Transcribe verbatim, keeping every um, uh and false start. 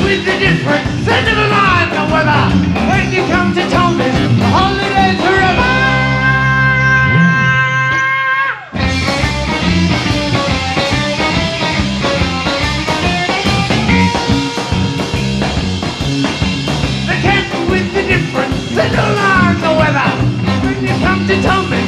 with the difference, and never mind the weather. When you come to Thomas, the holidays are over. The camp with the difference, and never mind the weather. When you come to Thomas,